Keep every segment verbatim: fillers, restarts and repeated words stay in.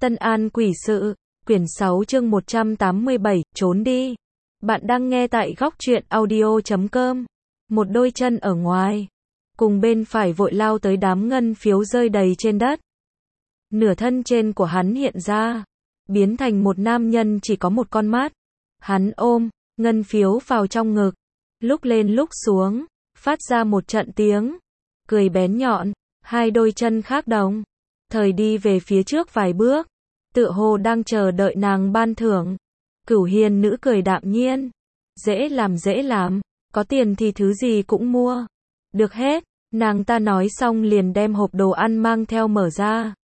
Tân An quỷ sự, quyển sáu chương một trăm tám mươi bảy, trốn đi. Bạn đang nghe tại góc truyện audio chấm com. Một đôi chân ở ngoài, cùng bên phải vội lao tới đám ngân phiếu rơi đầy trên đất. Nửa thân trên của hắn hiện ra, biến thành một nam nhân chỉ có một con mắt. Hắn ôm ngân phiếu vào trong ngực, lúc lên lúc xuống, phát ra một trận tiếng cười bén nhọn. Hai đôi chân khác đồng thời đi về phía trước vài bước, tựa hồ đang chờ đợi nàng ban thưởng. Cửu hiền nữ cười đạm nhiên, dễ làm dễ làm, có tiền thì thứ gì cũng mua được hết. Nàng ta nói xong liền đem hộp đồ ăn mang theo mở ra.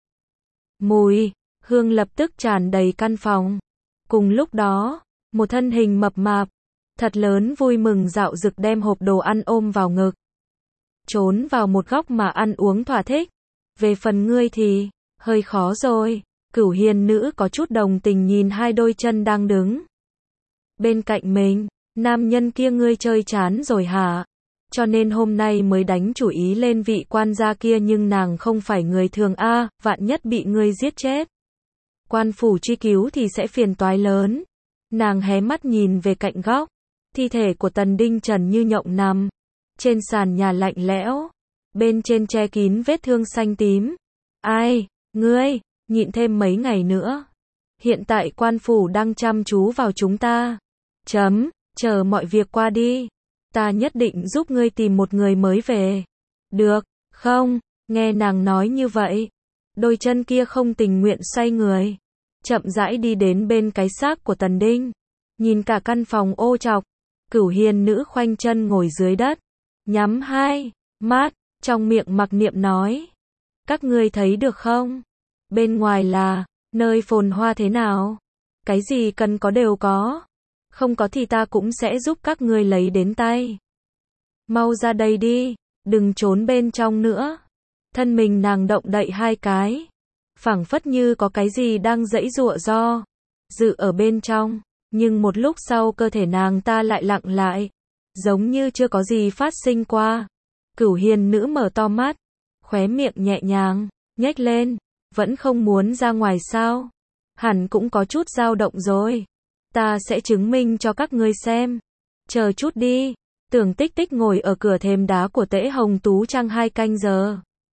Mùi hương lập tức tràn đầy căn phòng. Cùng lúc đó, một thân hình mập mạp thật lớn vui mừng dạo dực đem hộp đồ ăn ôm vào ngực, trốn vào một góc mà ăn uống thỏa thích. Về phần ngươi thì hơi khó rồi. Cửu hiền nữ có chút đồng tình nhìn hai đôi chân đang đứng bên cạnh mình. Nam nhân kia ngươi chơi chán rồi hả? Cho nên hôm nay mới đánh chủ ý lên vị quan gia kia, nhưng nàng không phải người thường a, vạn nhất bị ngươi giết chết, quan phủ truy cứu thì sẽ phiền toái lớn. Nàng hé mắt nhìn về cạnh góc, thi thể của Tần Đinh Trần như nhộng nằm trên sàn nhà lạnh lẽo, bên trên che kín vết thương xanh tím. Ai, ngươi, nhịn thêm mấy ngày nữa. Hiện tại quan phủ đang chăm chú vào chúng ta. Chấm, chờ mọi việc qua đi, ta nhất định giúp ngươi tìm một người mới về. Được, không? Nghe nàng nói như vậy, đôi chân kia không tình nguyện xoay người, chậm rãi đi đến bên cái xác của Tần Đinh. Nhìn cả căn phòng ô trọc, Cửu hiền nữ khoanh chân ngồi dưới đất, nhắm hai mắt, trong miệng mặc niệm nói: các ngươi thấy được không? Bên ngoài là nơi phồn hoa thế nào? Cái gì cần có đều có. Không có thì ta cũng sẽ giúp các ngươi lấy đến tay. Mau ra đây đi, đừng trốn bên trong nữa. Thân mình nàng động đậy hai cái, phảng phất như có cái gì đang giãy giụa do dự ở bên trong. Nhưng một lúc sau cơ thể nàng ta lại lặng lại, giống như chưa có gì phát sinh qua. Cửu hiền nữ mở to mắt, khóe miệng nhẹ nhàng nhếch lên. Vẫn không muốn ra ngoài sao? Hẳn cũng có chút dao động rồi. Ta sẽ chứng minh cho các ngươi xem. Chờ chút đi. Tưởng Tích Tích ngồi ở cửa thềm đá của Tễ Hồng Tú Trang hai canh giờ.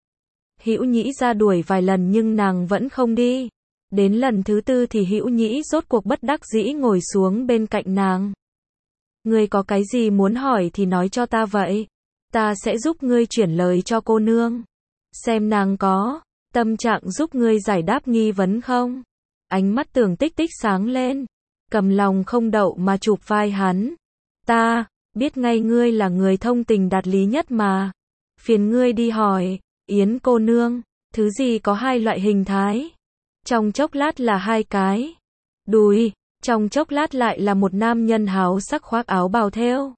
Hữu Nhĩ ra đuổi vài lần nhưng nàng vẫn không đi. Đến lần thứ tư thì Hữu Nhĩ rốt cuộc bất đắc dĩ ngồi xuống bên cạnh nàng. Ngươi có cái gì muốn hỏi thì nói cho ta vậy. Ta sẽ giúp ngươi chuyển lời cho cô nương, xem nàng có tâm trạng giúp ngươi giải đáp nghi vấn không. Ánh mắt Tưởng Tích Tích sáng lên, cầm lòng không đậu mà chụp vai hắn. Ta biết ngay ngươi là người thông tình đạt lý nhất mà. Phiền ngươi đi hỏi Yến cô nương, thứ gì có hai loại hình thái. Trong chốc lát là hai cái đùi, trong chốc lát lại là một nam nhân háo sắc khoác áo bào thêu.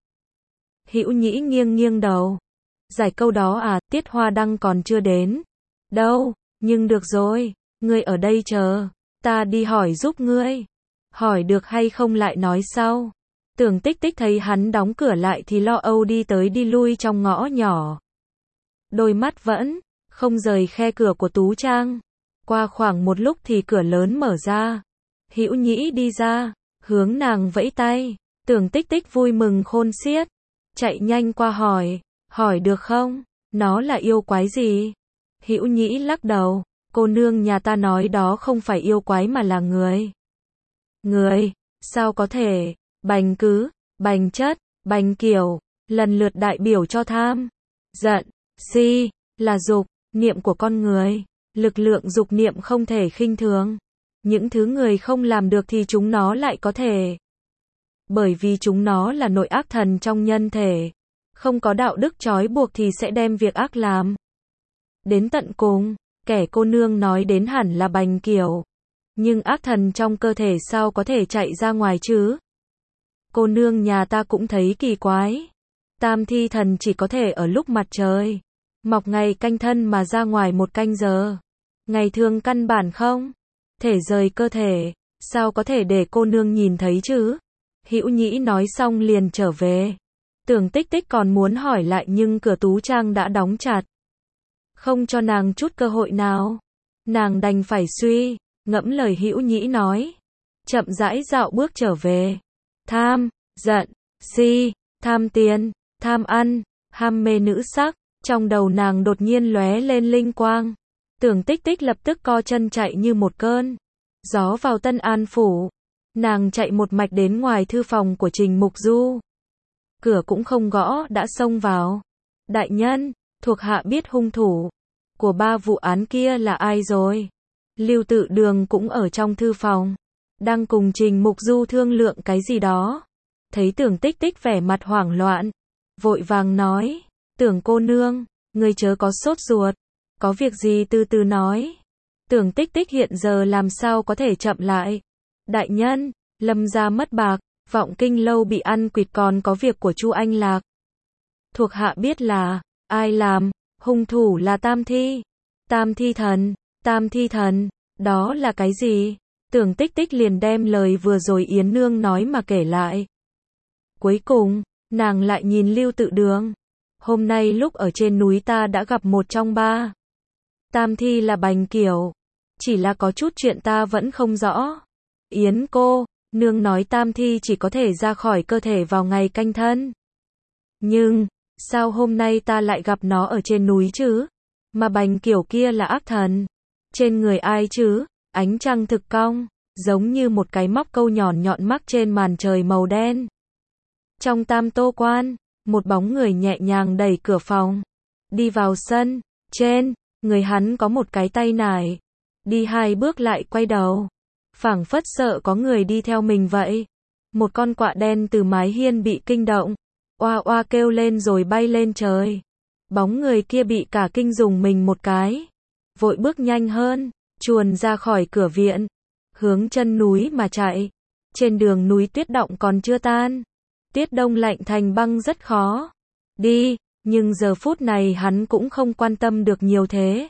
Hữu Nhĩ nghiêng nghiêng đầu. Giải câu đó à? Tiết Hoa Đăng còn chưa đến đâu, nhưng được rồi, ngươi ở đây chờ, ta đi hỏi giúp ngươi. Hỏi được hay không lại nói sau. Tưởng Tích Tích thấy hắn đóng cửa lại thì lo âu đi tới đi lui trong ngõ nhỏ. Đôi mắt vẫn không rời khe cửa của Tú Trang. Qua khoảng một lúc thì cửa lớn mở ra. Hữu Nhĩ đi ra, hướng nàng vẫy tay. Tưởng Tích Tích vui mừng khôn xiết, chạy nhanh qua hỏi, hỏi được không? Nó là yêu quái gì? Hữu Nhĩ lắc đầu, cô nương nhà ta nói đó không phải yêu quái mà là người. Người? Sao có thể? Bành cứ, bành chất, bành kiểu, lần lượt đại biểu cho tham, giận, si, là dục, niệm của con người. Lực lượng dục niệm không thể khinh thường. Những thứ người không làm được thì chúng nó lại có thể. Bởi vì chúng nó là nội ác thần trong nhân thể. Không có đạo đức trói buộc thì sẽ đem việc ác làm đến tận cùng. Kẻ cô nương nói đến hẳn là bành kiểu. Nhưng ác thần trong cơ thể sao có thể chạy ra ngoài chứ? Cô nương nhà ta cũng thấy kỳ quái. Tam thi thần chỉ có thể ở lúc mặt trời mọc ngày canh thân mà ra ngoài một canh giờ. Ngày thường căn bản không thể rời cơ thể. Sao có thể để cô nương nhìn thấy chứ? Hữu Nhĩ nói xong liền trở về. Tưởng Tích Tích còn muốn hỏi lại nhưng cửa Tú Trang đã đóng chặt, không cho nàng chút cơ hội nào. Nàng đành phải suy ngẫm lời hữu nhĩ nói. Chậm rãi dạo bước trở về. Tham, giận, si, tham tiền, tham ăn, ham mê nữ sắc, trong đầu nàng đột nhiên lóe lên linh quang. Tưởng Tích Tích lập tức co chân chạy như một cơn gió vào Tân An phủ. Nàng chạy một mạch đến ngoài thư phòng của Trình Mục Du. Cửa cũng không gõ đã xông vào. Đại nhân, thuộc hạ biết hung thủ của ba vụ án kia là ai rồi. Lưu Tự Đường cũng ở trong thư phòng, đang cùng Trình Mục Du thương lượng cái gì đó. Thấy Tưởng Tích Tích vẻ mặt hoảng loạn, vội vàng nói, Tưởng cô nương, ngươi chớ có sốt ruột, có việc gì từ từ nói. Tưởng Tích Tích hiện giờ làm sao có thể chậm lại. Đại nhân, Lâm gia mất bạc, Vọng Kinh lâu bị ăn quỵt, còn có việc của Chu Anh Lạc. Thuộc hạ biết là ai làm, hung thủ là Tam Thi. Tam Thi thần, Tam Thi thần, đó là cái gì? Tưởng Tích Tích liền đem lời vừa rồi Yến Nương nói mà kể lại. Cuối cùng, nàng lại nhìn Lưu Tự Đường. Hôm nay lúc ở trên núi ta đã gặp một trong ba Tam Thi là Bành Kiểu. Chỉ là có chút chuyện ta vẫn không rõ. Yến cô, nương nói Tam Thi chỉ có thể ra khỏi cơ thể vào ngày canh thân. Nhưng, sao hôm nay ta lại gặp nó ở trên núi chứ? Mà Bành Kiểu kia là ác thần. Trên người ai chứ? Ánh trăng thực cong, giống như một cái móc câu nhọn nhọn mắc trên màn trời màu đen. Trong Tam Tô Quan, một bóng người nhẹ nhàng đẩy cửa phòng, đi vào sân. Trên người hắn có một cái tay nải, đi hai bước lại quay đầu, phảng phất sợ có người đi theo mình vậy. Một con quạ đen từ mái hiên bị kinh động, oa oa kêu lên rồi bay lên trời. Bóng người kia bị cả kinh dùng mình một cái, vội bước nhanh hơn, chuồn ra khỏi cửa viện, hướng chân núi mà chạy. Trên đường núi tuyết động còn chưa tan, tiết đông lạnh thành băng rất khó đi, nhưng giờ phút này hắn cũng không quan tâm được nhiều thế.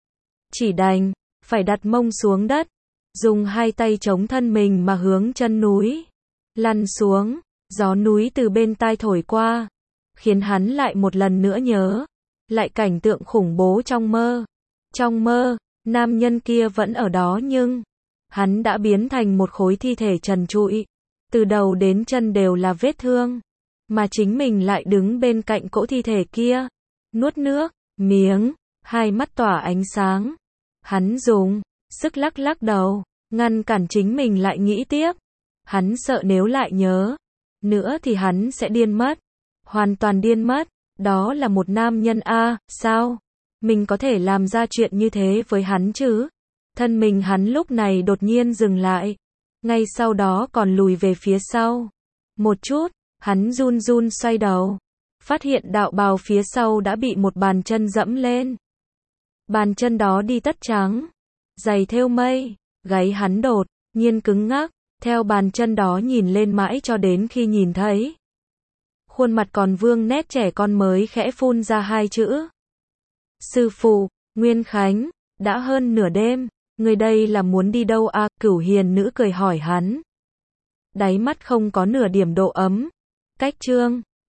Chỉ đành phải đặt mông xuống đất, dùng hai tay chống thân mình mà hướng chân núi lăn xuống. Gió núi từ bên tai thổi qua, khiến hắn lại một lần nữa nhớ lại cảnh tượng khủng bố trong mơ. Trong mơ, nam nhân kia vẫn ở đó nhưng hắn đã biến thành một khối thi thể trần trụi, từ đầu đến chân đều là vết thương, mà chính mình lại đứng bên cạnh cỗ thi thể kia, nuốt nước miếng, hai mắt tỏa ánh sáng. Hắn dùng sức lắc lắc đầu, ngăn cản chính mình lại nghĩ tiếp. Hắn sợ nếu lại nhớ nữa thì hắn sẽ điên mất, hoàn toàn điên mất. Đó là một nam nhân a, sao mình có thể làm ra chuyện như thế với hắn chứ? Thân mình hắn lúc này đột nhiên dừng lại, ngay sau đó còn lùi về phía sau một chút. Hắn run run xoay đầu, phát hiện đạo bào phía sau đã bị một bàn chân dẫm lên. Bàn chân đó đi tất trắng, giày thêu mây, gáy hắn đột nhiên cứng ngắc, theo bàn chân đó nhìn lên mãi cho đến khi nhìn thấy khuôn mặt còn vương nét trẻ con mới khẽ phun ra hai chữ. Sư phụ, Nguyên Khánh, đã hơn nửa đêm, người đây là muốn đi đâu à? Cửu Hiền Nữ cười hỏi hắn. Đáy mắt không có nửa điểm độ ấm. Cách chương